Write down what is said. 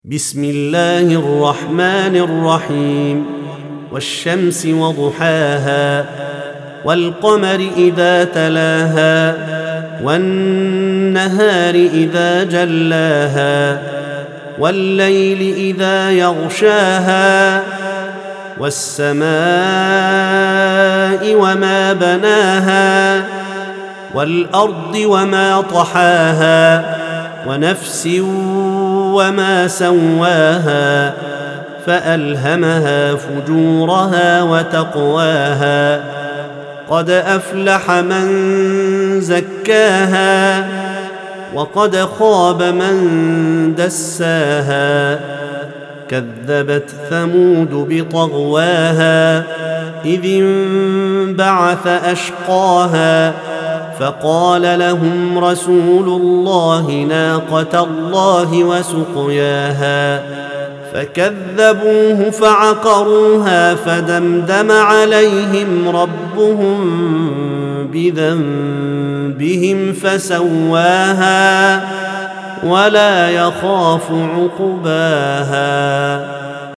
بسم الله الرحمن الرحيم والشمس وضحاها والقمر إذا تلاها والنهار إذا جلاها والليل إذا يغشاها والسماء وما بناها والأرض وما طحاها ونفس وما سواها فألهمها فجورها وتقواها قد أفلح من زكاها وقد خاب من دساها كذبت ثمود بطغواها إذ انبعث أشقاها فقال لهم رسول الله ناقة الله وسقياها فكذبوه فعقروها فدمدم عليهم ربهم بذنبهم فسواها ولا يخاف عقباها.